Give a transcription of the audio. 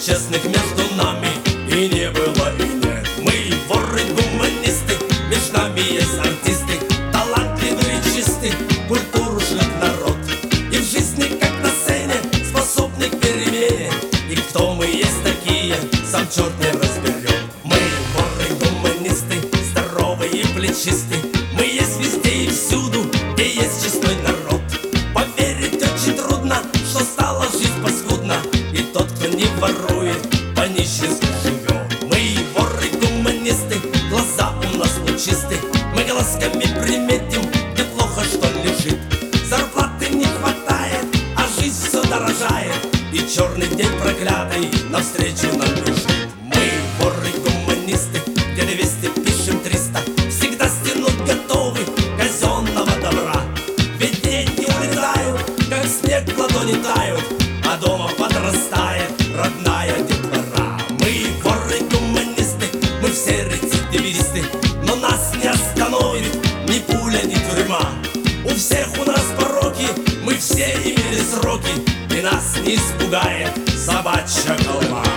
честных между нами и не было, и нет. Мы воры-гуманисты, между нами есть артисты, талантливые и чистый, культуру шлет народ. И в жизни, как на сцене, способны к перемене. И кто мы есть такие, сам черт не разберет. Мы воры-гуманисты, здоровые и плечисты. Мы есть везде и всюду, где есть честной народ. Поверить очень трудно, что стала жизнь паскудна, и тот, кто не ворует, по-нищенски живет. Мы воры-гуманисты, глаза у нас лучисты. Мы глазками приметим, где плохо что лежит. Зарплаты не хватает, а жизнь все дорожает, и черный день проклятый навстречу нам бежит. Мы воры-гуманисты, где 200 пишем 300, всегда стянуть готовы казенного добра. Ведь дети улетают, как снег в ладони тают, а дома подрастает родная детвора. Мы воры-гуманисты, мы все рецидивисты, но нас не остановит ни пуля, ни тюрьма. У всех у нас пороки, мы все имели сроки, и нас не испугает собачья голова.